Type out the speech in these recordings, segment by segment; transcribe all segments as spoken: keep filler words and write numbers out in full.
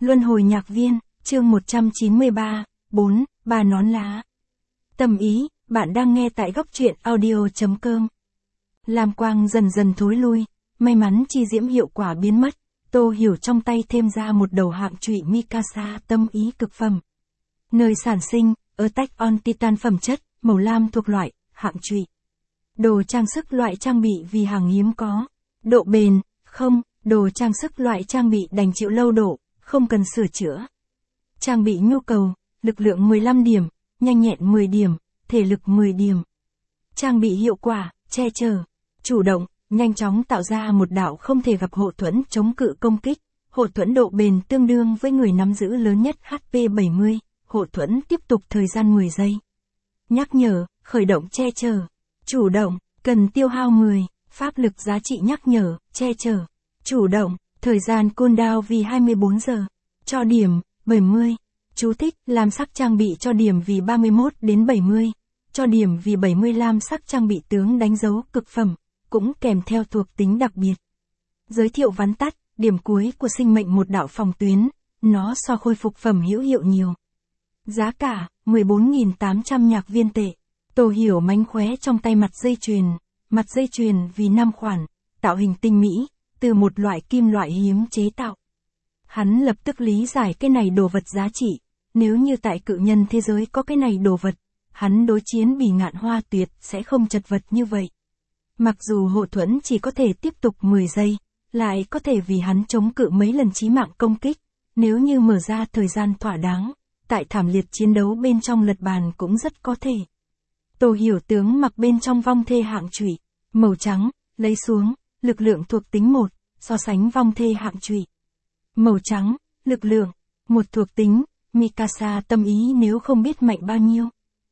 Luân hồi nhạc viên, chương một trăm chín mươi ba, bốn, bà nón lá. Tâm ý, bạn đang nghe tại góc truyện audio.com. Lam quang dần dần thối lui, may mắn chi diễm hiệu quả biến mất, Tô Hiểu trong tay thêm ra một đầu hạng trụy Mikasa tâm ý cực phẩm. Nơi sản sinh, Attack on Titan phẩm chất, màu lam thuộc loại, hạng trụy. Đồ trang sức loại trang bị vì hàng hiếm có. Độ bền, không, đồ trang sức loại trang bị đành chịu lâu độ, không cần sửa chữa. Trang bị nhu cầu, lực lượng mười lăm điểm, nhanh nhẹn mười điểm, thể lực mười điểm. Trang bị hiệu quả, che chở, chủ động, nhanh chóng tạo ra một đạo không thể gặp hộ thuẫn chống cự công kích. Hộ thuẫn độ bền tương đương với người nắm giữ lớn nhất H P bảy mươi, hộ thuẫn tiếp tục thời gian mười giây. Nhắc nhở, khởi động che chở. Chủ động, cần tiêu hao mười, pháp lực giá trị nhắc nhở, che chở. Chủ động, thời gian cooldown vì hai mươi bốn giờ. Cho điểm, bảy mươi. Chú thích, lam sắc trang bị cho điểm vì ba mươi mốt đến bảy mươi. Cho điểm vì bảy mươi lam sắc trang bị tướng đánh dấu cực phẩm, cũng kèm theo thuộc tính đặc biệt. Giới thiệu vắn tắt, điểm cuối của sinh mệnh một đạo phòng tuyến, nó so khôi phục phẩm hữu hiệu nhiều. Giá cả, mười bốn nghìn tám trăm nhạc viên tệ. Tô Hiểu mánh khóe trong tay mặt dây chuyền, mặt dây chuyền vì năm khoản, tạo hình tinh mỹ, từ một loại kim loại hiếm chế tạo. Hắn lập tức lý giải cái này đồ vật giá trị, nếu như tại cự nhân thế giới có cái này đồ vật, hắn đối chiến Bỉ Ngạn Hoa Tuyệt sẽ không chật vật như vậy. Mặc dù hộ thuẫn chỉ có thể tiếp tục mười giây, lại có thể vì hắn chống cự mấy lần chí mạng công kích, nếu như mở ra thời gian thỏa đáng, tại thảm liệt chiến đấu bên trong lật bàn cũng rất có thể. Tô Hiểu tướng mặc bên trong vong thê hạng trụy, màu trắng, lấy xuống, lực lượng thuộc tính một, so sánh vong thê hạng trụy. Màu trắng, lực lượng, một thuộc tính, Mikasa tâm ý nếu không biết mạnh bao nhiêu.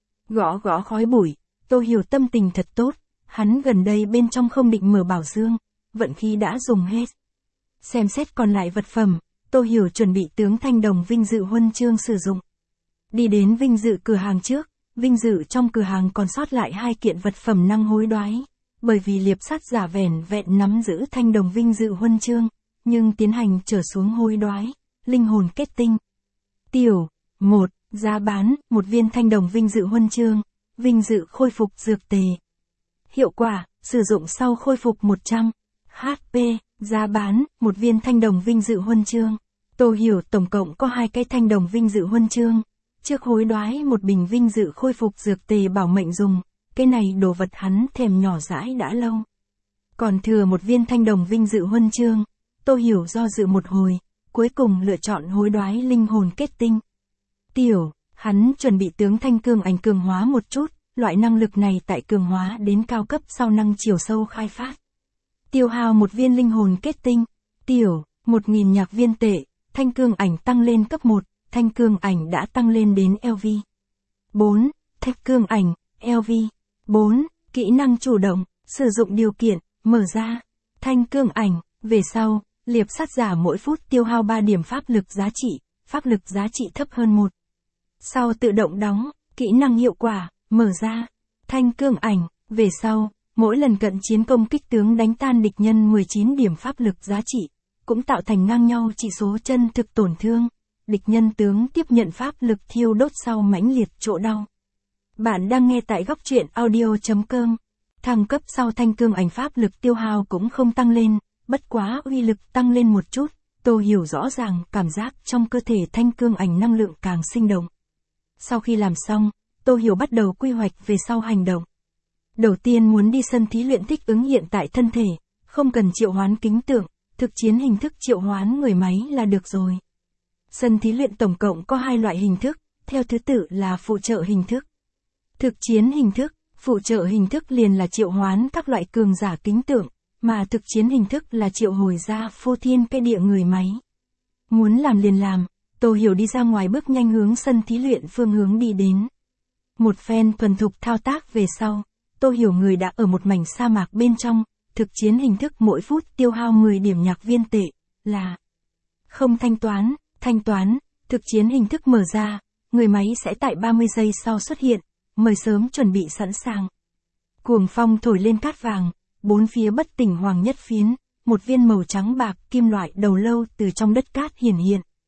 Gõ gõ khói bụi, Tô Hiểu tâm tình thật tốt, hắn gần đây bên trong không định mở bảo dương, vận khí đã dùng hết. Xem xét còn lại vật phẩm, Tô Hiểu chuẩn bị tướng thanh đồng vinh dự huân chương sử dụng. Đi đến vinh dự cửa hàng trước, vinh dự trong cửa hàng còn sót lại hai kiện vật phẩm năng hối đoái, bởi vì liệp sát giả vẻn vẹn nắm giữ thanh đồng vinh dự huân chương, nhưng tiến hành trở xuống hối đoái, linh hồn kết tinh. Tiểu, một, giá bán, một viên thanh đồng vinh dự huân chương, vinh dự khôi phục dược tề. Hiệu quả, sử dụng sau khôi phục một trăm H P, giá bán, một viên thanh đồng vinh dự huân chương. Tô Hiểu tổng cộng có hai cái thanh đồng vinh dự huân chương, trước hối đoái một bình vinh dự khôi phục dược tề bảo mệnh dùng, cái này đồ vật hắn thèm nhỏ dãi đã lâu. Còn thừa một viên thanh đồng vinh dự huân chương, Tô Hiểu do dự một hồi, cuối cùng lựa chọn hối đoái linh hồn kết tinh. Tiểu, hắn chuẩn bị tướng thanh cương ảnh cường hóa một chút, loại năng lực này tại cường hóa đến cao cấp sau năng chiều sâu khai phát. Tiêu hao một viên linh hồn kết tinh. Tiểu, một nghìn nhạc viên tệ, thanh cương ảnh tăng lên cấp một, thanh cương ảnh đã tăng lên đến L V. bốn. Thép cương ảnh, L V. bốn. Kỹ năng chủ động, sử dụng điều kiện, mở ra. Thanh cương ảnh, về sau, liệp sát giả mỗi phút tiêu hao ba điểm pháp lực giá trị, pháp lực giá trị thấp hơn một. Sau tự động đóng, kỹ năng hiệu quả, mở ra. Thanh cương ảnh, về sau, mỗi lần cận chiến công kích tướng đánh tan địch nhân mười chín điểm pháp lực giá trị, cũng tạo thành ngang nhau chỉ số chân thực tổn thương. Địch nhân tướng tiếp nhận pháp lực thiêu đốt sau mãnh liệt chỗ đau. Bạn đang nghe tại góc truyện audio.com. Thăng cấp sau thanh cương ảnh pháp lực tiêu hao cũng không tăng lên, bất quá uy lực tăng lên một chút. Tô Hiểu rõ ràng cảm giác trong cơ thể thanh cương ảnh năng lượng càng sinh động. Sau khi làm xong, Tô Hiểu bắt đầu quy hoạch về sau hành động. Đầu tiên muốn đi sân thí luyện thích ứng hiện tại thân thể, không cần triệu hoán kính tượng, thực chiến hình thức triệu hoán người máy là được rồi. Sân thí luyện tổng cộng có hai loại hình thức, theo thứ tự là phụ trợ hình thức. Thực chiến hình thức, phụ trợ hình thức liền là triệu hoán các loại cường giả kính tượng, mà thực chiến hình thức là triệu hồi ra phô thiên cái địa người máy. Muốn làm liền làm, Tô Hiểu đi ra ngoài bước nhanh hướng sân thí luyện phương hướng đi đến. Một phen thuần thục thao tác về sau, Tô Hiểu người đã ở một mảnh sa mạc bên trong, thực chiến hình thức mỗi phút tiêu hao mười điểm nhạc viên tệ, là không thanh toán, thanh toán, thực chiến hình thức mở ra, người máy sẽ tại ba mươi giây sau xuất hiện, mời sớm chuẩn bị sẵn sàng. Cuồng phong thổi lên cát vàng, bốn phía bất tỉnh hoàng nhất phiến, một viên màu trắng bạc kim loại đầu lâu từ trong đất cát hiển hiện.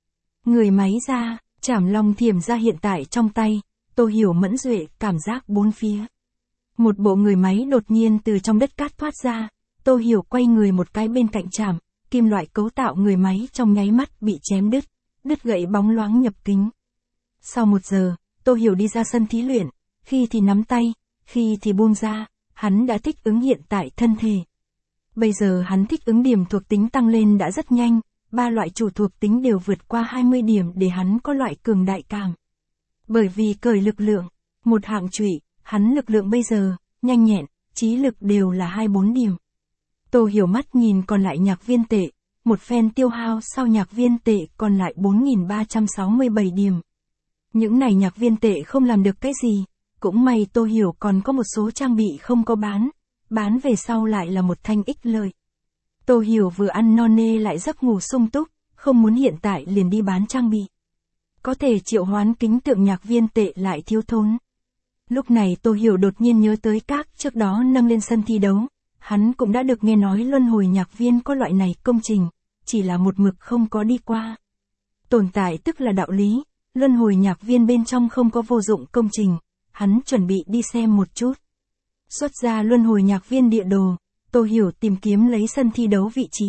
Người máy ra, Trảm Long Thiểm ra hiện tại trong tay, Tô Hiểu mẫn duệ cảm giác bốn phía. Một bộ người máy đột nhiên từ trong đất cát thoát ra, Tô Hiểu quay người một cái bên cạnh Trảm, kim loại cấu tạo người máy trong nháy mắt bị chém đứt, đứt gãy bóng loáng nhập kính. Sau một giờ, Tô Hiểu đi ra sân thí luyện, khi thì nắm tay, khi thì buông ra, hắn đã thích ứng hiện tại thân thể. Bây giờ hắn thích ứng điểm thuộc tính tăng lên đã rất nhanh, ba loại chủ thuộc tính đều vượt qua hai mươi điểm để hắn có loại cường đại cảm. Bởi vì cởi lực lượng, một hạng chủy, hắn lực lượng bây giờ, nhanh nhẹn, trí lực đều là hai mươi bốn điểm. Tô Hiểu mắt nhìn còn lại nhạc viên tệ, một phen tiêu hao sau nhạc viên tệ còn lại bốn nghìn ba trăm sáu mươi bảy điểm. Những này nhạc viên tệ không làm được cái gì, cũng may Tô Hiểu còn có một số trang bị không có bán, bán về sau lại là một thanh ích lợi. Tô Hiểu vừa ăn no nê lại giấc ngủ sung túc, không muốn hiện tại liền đi bán trang bị. Có thể triệu hoán kính tượng nhạc viên tệ lại thiếu thốn. Lúc này Tô Hiểu đột nhiên nhớ tới các trước đó nâng lên sân thi đấu, hắn cũng đã được nghe nói luân hồi nhạc viên có loại này công trình, chỉ là một mực không có đi qua. Tồn tại tức là đạo lý, luân hồi nhạc viên bên trong không có vô dụng công trình, hắn chuẩn bị đi xem một chút. Xuất ra luân hồi nhạc viên địa đồ, Tô Hiểu tìm kiếm lấy sân thi đấu vị trí.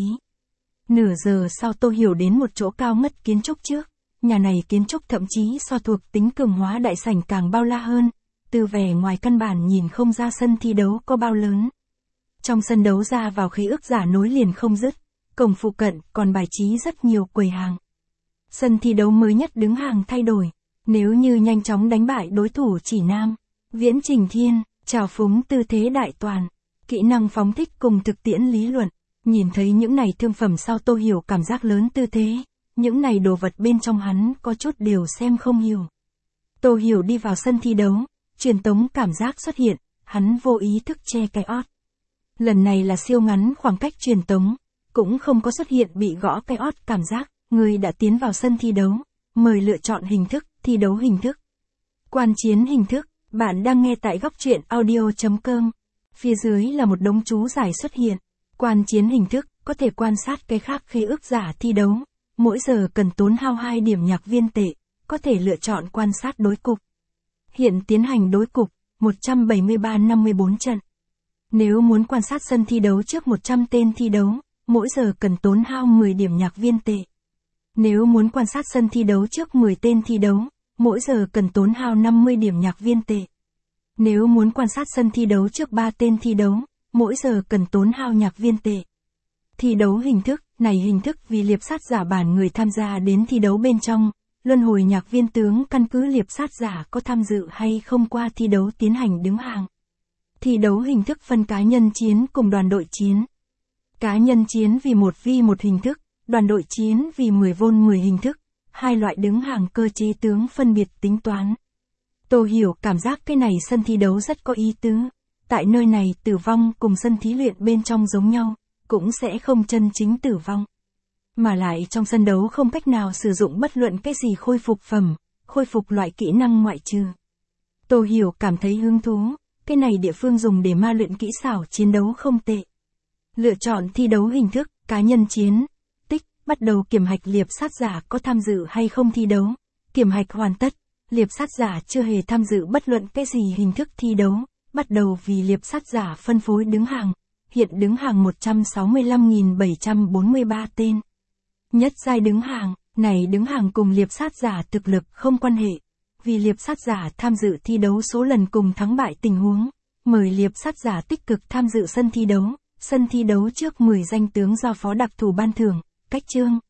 Nửa giờ sau Tô Hiểu đến một chỗ cao ngất kiến trúc trước, nhà này kiến trúc thậm chí so thuộc tính cường hóa đại sảnh càng bao la hơn, từ vẻ ngoài căn bản nhìn không ra sân thi đấu có bao lớn. Trong sân đấu ra vào khí ức giả nối liền không dứt, cổng phụ cận còn bài trí rất nhiều quầy hàng. Sân thi đấu mới nhất đứng hàng thay đổi, nếu như nhanh chóng đánh bại đối thủ chỉ nam, Viễn Trình Thiên, trào phúng tư thế đại toàn, kỹ năng phóng thích cùng thực tiễn lý luận, nhìn thấy những này thương phẩm sau Tô Hiểu cảm giác lớn tư thế, những này đồ vật bên trong hắn có chút đều xem không hiểu. Tô Hiểu đi vào sân thi đấu, truyền tống cảm giác xuất hiện, hắn vô ý thức che cái ót. Lần này là siêu ngắn khoảng cách truyền tống, cũng không có xuất hiện bị gõ cái ót cảm giác, người đã tiến vào sân thi đấu, mời lựa chọn hình thức, thi đấu hình thức. Quan chiến hình thức, bạn đang nghe tại góc truyện audio chấm com. Phía dưới là một đống chú giải xuất hiện. Quan chiến hình thức, có thể quan sát cái khác khi ước giả thi đấu. Mỗi giờ cần tốn hao hai điểm nhạc viên tệ, có thể lựa chọn quan sát đối cục. Hiện tiến hành đối cục, một trăm bảy mươi ba năm mươi bốn trận. Nếu muốn quan sát sân thi đấu trước một trăm tên thi đấu, mỗi giờ cần tốn hao mười điểm nhạc viên tệ. Nếu muốn quan sát sân thi đấu trước mười tên thi đấu, mỗi giờ cần tốn hao năm mươi điểm nhạc viên tệ. Nếu muốn quan sát sân thi đấu trước ba tên thi đấu, mỗi giờ cần tốn hao nhạc viên tệ. Thi đấu hình thức, này hình thức vì liệp sát giả bản người tham gia đến thi đấu bên trong, luân hồi nhạc viên tướng căn cứ liệp sát giả có tham dự hay không qua thi đấu tiến hành đứng hàng. Thi đấu hình thức phân cá nhân chiến cùng đoàn đội chiến. Cá nhân chiến vì một vi một hình thức, đoàn đội chiến vì mười vôn mười hình thức, hai loại đứng hàng cơ chế tướng phân biệt tính toán. Tô Hiểu cảm giác cái này sân thi đấu rất có ý tứ, tại nơi này tử vong cùng sân thí luyện bên trong giống nhau, cũng sẽ không chân chính tử vong. Mà lại trong sân đấu không cách nào sử dụng bất luận cái gì khôi phục phẩm, khôi phục loại kỹ năng ngoại trừ. Tô Hiểu cảm thấy hứng thú, cái này địa phương dùng để ma luyện kỹ xảo chiến đấu không tệ. Lựa chọn thi đấu hình thức, cá nhân chiến. Tích, bắt đầu kiểm hạch liệp sát giả có tham dự hay không thi đấu. Kiểm hạch hoàn tất, liệp sát giả chưa hề tham dự bất luận cái gì hình thức thi đấu, bắt đầu vì liệp sát giả phân phối đứng hàng. Hiện đứng hàng một trăm sáu mươi lăm nghìn bảy trăm bốn mươi ba tên. Nhất giai đứng hàng, này đứng hàng cùng liệp sát giả thực lực không quan hệ. Vì liệp sát giả tham dự thi đấu số lần cùng thắng bại tình huống, mời liệp sát giả tích cực tham dự sân thi đấu. Sân thi đấu trước mười danh tướng do phó đặc thù ban thưởng, cách chương.